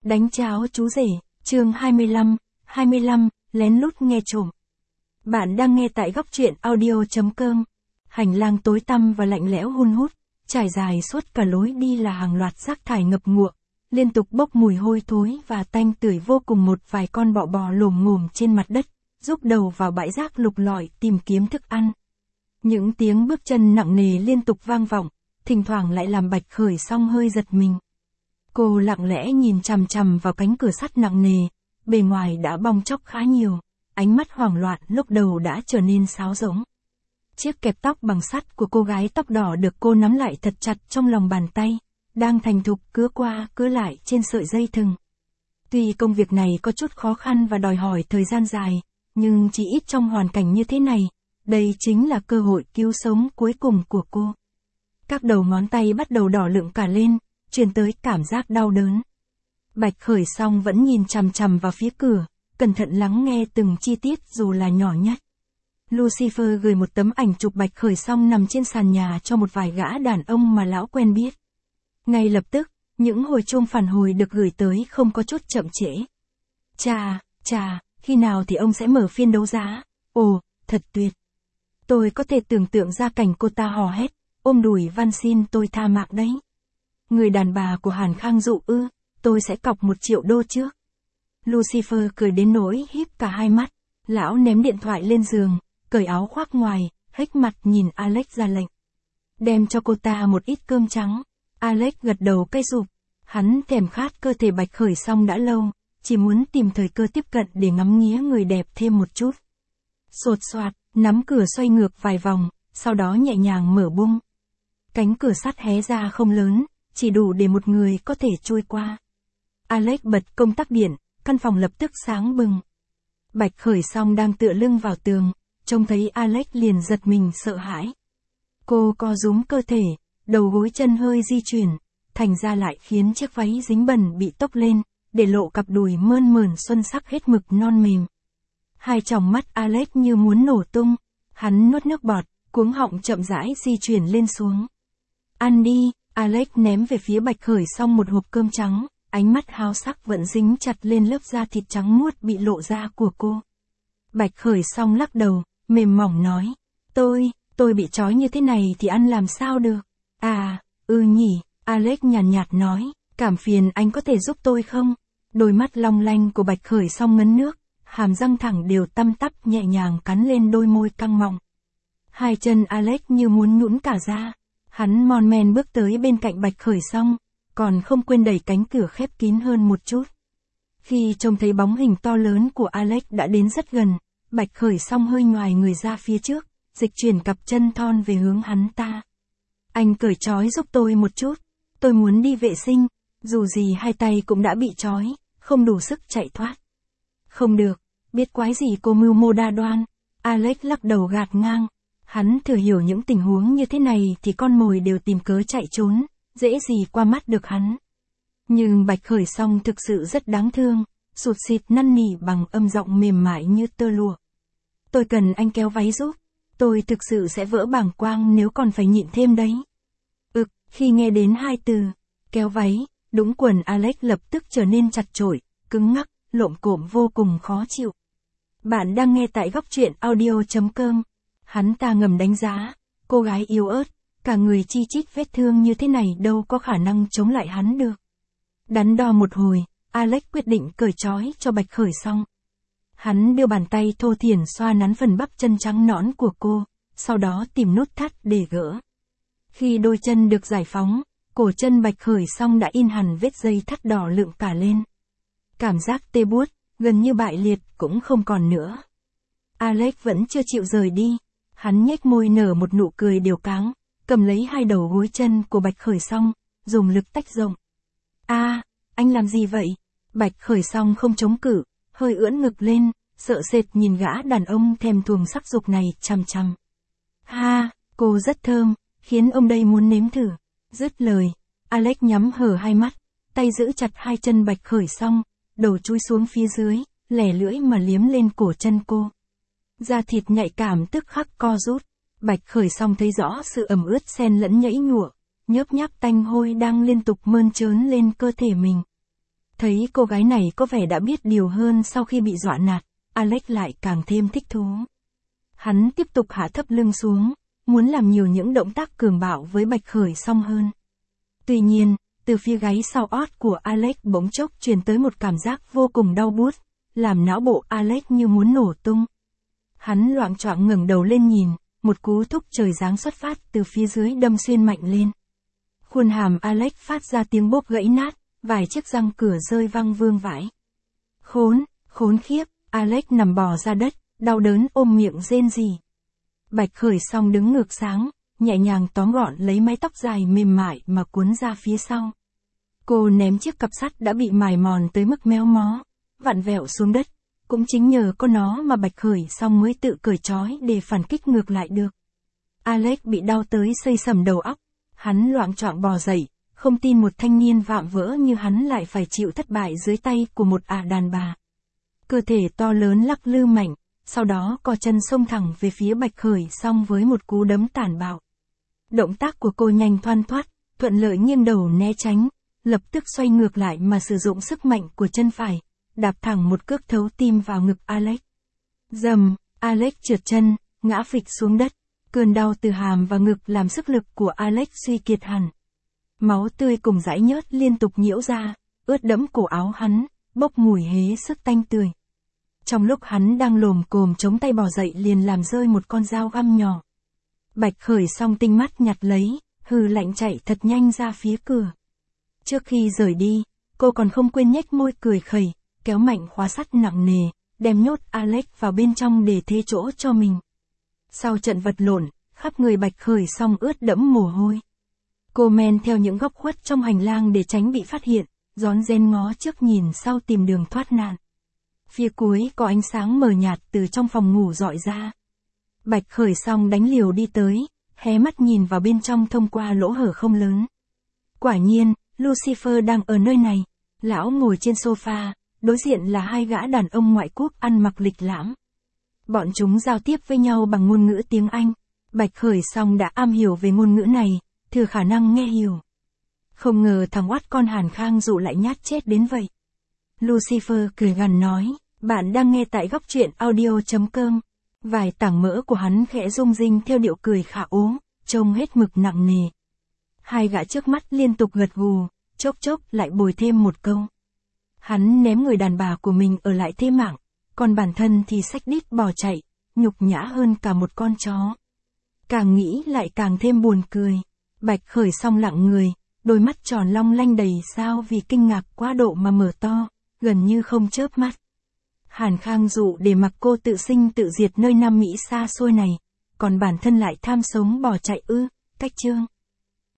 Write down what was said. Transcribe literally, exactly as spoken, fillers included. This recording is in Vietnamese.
Đánh cháo chú rể, chương hai mươi lăm, hai mươi lăm, lén lút nghe trộm. Bạn đang nghe tại góc truyện audio.com. Hành lang tối tăm và lạnh lẽo hun hút, trải dài suốt cả lối đi là hàng loạt rác thải ngập ngụa, liên tục bốc mùi hôi thối và tanh tưởi vô cùng. Một vài con bọ bò lồm ngồm trên mặt đất, rúc đầu vào bãi rác lục lọi tìm kiếm thức ăn. Những tiếng bước chân nặng nề liên tục vang vọng, thỉnh thoảng lại làm Bạch Khởi Song hơi giật mình. Cô lặng lẽ nhìn chằm chằm vào cánh cửa sắt nặng nề, bề ngoài đã bong tróc khá nhiều, ánh mắt hoảng loạn lúc đầu đã trở nên sáo rỗng. Chiếc kẹp tóc bằng sắt của cô gái tóc đỏ được cô nắm lại thật chặt trong lòng bàn tay, đang thành thục cứa qua cứa lại trên sợi dây thừng. Tuy công việc này có chút khó khăn và đòi hỏi thời gian dài, nhưng chỉ ít trong hoàn cảnh như thế này, đây chính là cơ hội cứu sống cuối cùng của cô. Các đầu ngón tay bắt đầu đỏ lựng cả lên, truyền tới cảm giác đau đớn. Bạch Khởi Song vẫn nhìn chằm chằm vào phía cửa, cẩn thận lắng nghe từng chi tiết dù là nhỏ nhất. Lucifer gửi một tấm ảnh chụp Bạch Khởi Song nằm trên sàn nhà cho một vài gã đàn ông mà lão quen biết. Ngay lập tức, những hồi chuông phản hồi được gửi tới không có chút chậm trễ. Chà, chà, khi nào thì ông sẽ mở phiên đấu giá? Ồ, thật tuyệt. Tôi có thể tưởng tượng ra cảnh cô ta hò hét, ôm đùi van xin tôi tha mạng đấy. Người đàn bà của Hàn Khang Dụ ư, tôi sẽ cọc một triệu đô trước. Lucifer cười đến nỗi híp cả hai mắt, lão ném điện thoại lên giường, cởi áo khoác ngoài, hếch mặt nhìn Alex ra lệnh. Đem cho cô ta một ít cơm trắng. Alex gật đầu cay rụp, hắn thèm khát cơ thể Bạch Khởi Song đã lâu, chỉ muốn tìm thời cơ tiếp cận để ngắm nghía người đẹp thêm một chút. Sột soạt, nắm cửa xoay ngược vài vòng, sau đó nhẹ nhàng mở bung. Cánh cửa sắt hé ra không lớn, chỉ đủ để một người có thể trôi qua. Alex bật công tắc điện, căn phòng lập tức sáng bừng. Bạch Khởi Song đang tựa lưng vào tường, trông thấy Alex liền giật mình sợ hãi. Cô co rúm cơ thể, đầu gối chân hơi di chuyển, thành ra lại khiến chiếc váy dính bẩn bị tốc lên, để lộ cặp đùi mơn mởn xuân sắc hết mực non mềm. Hai tròng mắt Alex như muốn nổ tung, hắn nuốt nước bọt, cuống họng chậm rãi di chuyển lên xuống. Ăn đi. Alex ném về phía Bạch Khởi Song một hộp cơm trắng, ánh mắt háo sắc vẫn dính chặt lên lớp da thịt trắng muốt bị lộ ra của cô. Bạch Khởi Song lắc đầu, mềm mỏng nói, tôi, tôi bị trói như thế này thì ăn làm sao được? À, ừ nhỉ, Alex nhàn nhạt, nhạt nói, cảm phiền anh có thể giúp tôi không? Đôi mắt long lanh của Bạch Khởi Song ngấn nước, hàm răng thẳng đều tăm tắp nhẹ nhàng cắn lên đôi môi căng mọng. Hai chân Alex như muốn nhũn cả ra. Hắn mon men bước tới bên cạnh Bạch Khởi Song, còn không quên đẩy cánh cửa khép kín hơn một chút. Khi trông thấy bóng hình to lớn của Alex đã đến rất gần, Bạch Khởi Song hơi nhoài người ra phía trước, dịch chuyển cặp chân thon về hướng hắn ta. Anh cởi trói giúp tôi một chút, tôi muốn đi vệ sinh, dù gì hai tay cũng đã bị trói, không đủ sức chạy thoát. Không được, biết quái gì cô mưu mô đa đoan, Alex lắc đầu gạt ngang. Hắn thừa hiểu những tình huống như thế này thì con mồi đều tìm cớ chạy trốn, dễ gì qua mắt được hắn. Nhưng Bạch Khởi Song thực sự rất đáng thương, sụt sịt năn nỉ bằng âm giọng mềm mại như tơ lụa. Tôi cần anh kéo váy giúp, tôi thực sự sẽ vỡ bàng quang nếu còn phải nhịn thêm đấy. Ực, khi nghe đến hai từ, kéo váy, đũng quần Alex lập tức trở nên chặt chội, cứng ngắc, lộm cộm vô cùng khó chịu. Bạn đang nghe tại góc truyện audio.com. Hắn ta ngầm đánh giá, cô gái yếu ớt, cả người chi chít vết thương như thế này đâu có khả năng chống lại hắn được. Đắn đo một hồi, Alex quyết định cởi trói cho Bạch Khởi Song. Hắn đưa bàn tay thô thiển xoa nắn phần bắp chân trắng nõn của cô, sau đó tìm nút thắt để gỡ. Khi đôi chân được giải phóng, cổ chân Bạch Khởi Song đã in hẳn vết dây thắt đỏ lựng cả lên. Cảm giác tê buốt, gần như bại liệt cũng không còn nữa. Alex vẫn chưa chịu rời đi. Hắn nhếch môi nở một nụ cười điều cáng, cầm lấy hai đầu gối chân của Bạch Khởi Song, dùng lực tách rộng. A, à, anh làm gì vậy? Bạch Khởi Song không chống cự, hơi ưỡn ngực lên, sợ sệt nhìn gã đàn ông thèm thuồng sắc dục này chằm chằm. Ha, cô rất thơm, khiến ông đây muốn nếm thử. Dứt lời, Alex nhắm hở hai mắt, tay giữ chặt hai chân Bạch Khởi Song, đầu chui xuống phía dưới, lẻ lưỡi mà liếm lên cổ chân cô. Da thịt nhạy cảm tức khắc co rút, Bạch Khởi Song thấy rõ sự ẩm ướt xen lẫn nhẫy nhụa, nhớp nháp tanh hôi đang liên tục mơn trớn lên cơ thể mình. Thấy cô gái này có vẻ đã biết điều hơn sau khi bị dọa nạt, Alex lại càng thêm thích thú. Hắn tiếp tục hạ thấp lưng xuống, muốn làm nhiều những động tác cường bạo với Bạch Khởi Song hơn. Tuy nhiên, từ phía gáy sau ót của Alex bỗng chốc truyền tới một cảm giác vô cùng đau buốt, làm não bộ Alex như muốn nổ tung. Hắn loạng choạng ngẩng đầu lên nhìn, một cú thúc trời giáng xuất phát từ phía dưới đâm xuyên mạnh lên. Khuôn hàm Alex phát ra tiếng bốp gãy nát, vài chiếc răng cửa rơi văng vương vãi. Khốn, khốn khiếp, Alex nằm bò ra đất, đau đớn ôm miệng rên rỉ. Bạch Khởi Song đứng ngược sáng, nhẹ nhàng tóm gọn lấy mái tóc dài mềm mại mà cuốn ra phía sau. Cô ném chiếc cặp sắt đã bị mài mòn tới mức méo mó, vặn vẹo xuống đất. Cũng chính nhờ có nó mà Bạch Khởi Song mới tự cởi trói để phản kích ngược lại được. Alex bị đau tới xây sầm đầu óc. Hắn loạng choạng bò dậy, không tin một thanh niên vạm vỡ như hắn lại phải chịu thất bại dưới tay của một ả đàn bà. Cơ thể to lớn lắc lư mạnh, sau đó co chân xông thẳng về phía Bạch Khởi Song với một cú đấm tàn bạo. Động tác của cô nhanh thoăn thoắt, thuận lợi nghiêng đầu né tránh, lập tức xoay ngược lại mà sử dụng sức mạnh của chân phải, đạp thẳng một cước thấu tim vào ngực Alex. Dầm, Alex trượt chân, ngã phịch xuống đất. Cơn đau từ hàm và ngực làm sức lực của Alex suy kiệt hẳn. Máu tươi cùng dãi nhớt liên tục nhiễu ra, ướt đẫm cổ áo hắn, bốc mùi hế sức tanh tươi. Trong lúc hắn đang lồm cồm chống tay bò dậy liền làm rơi một con dao găm nhỏ. Bạch Khởi Song tinh mắt nhặt lấy, hừ lạnh chạy thật nhanh ra phía cửa. Trước khi rời đi, cô còn không quên nhếch môi cười khẩy, kéo mạnh khóa sắt nặng nề, đem nhốt Alex vào bên trong để thế chỗ cho mình. Sau trận vật lộn, khắp người Bạch Khởi Song ướt đẫm mồ hôi. Cô men theo những góc khuất trong hành lang để tránh bị phát hiện, rón rén ngó trước nhìn sau tìm đường thoát nạn. Phía cuối có ánh sáng mờ nhạt từ trong phòng ngủ rọi ra. Bạch Khởi Song đánh liều đi tới, hé mắt nhìn vào bên trong thông qua lỗ hở không lớn. Quả nhiên, Lucifer đang ở nơi này. Lão ngồi trên sofa, đối diện là hai gã đàn ông ngoại quốc ăn mặc lịch lãm. Bọn chúng giao tiếp với nhau bằng ngôn ngữ tiếng Anh. Bạch Khởi Song đã am hiểu về ngôn ngữ này, thừa khả năng nghe hiểu. Không ngờ thằng oát con Hàn Khang Dụ lại nhát chết đến vậy. Lucifer cười gằn nói, bạn đang nghe tại góc truyện audio chấm com. Vài tảng mỡ của hắn khẽ rung rinh theo điệu cười khả ố, trông hết mực nặng nề. Hai gã trước mắt liên tục gật gù, chốc chốc lại bồi thêm một câu. Hắn ném người đàn bà của mình ở lại thế mạng, còn bản thân thì xách đít bỏ chạy, nhục nhã hơn cả một con chó. Càng nghĩ lại càng thêm buồn cười. Bạch Khởi Song lặng người, đôi mắt tròn long lanh đầy sao vì kinh ngạc quá độ mà mở to, gần như không chớp mắt. Hàn Khang Dụ để mặc cô tự sinh tự diệt nơi Nam Mỹ xa xôi này, còn bản thân lại tham sống bỏ chạy ư, cách chương.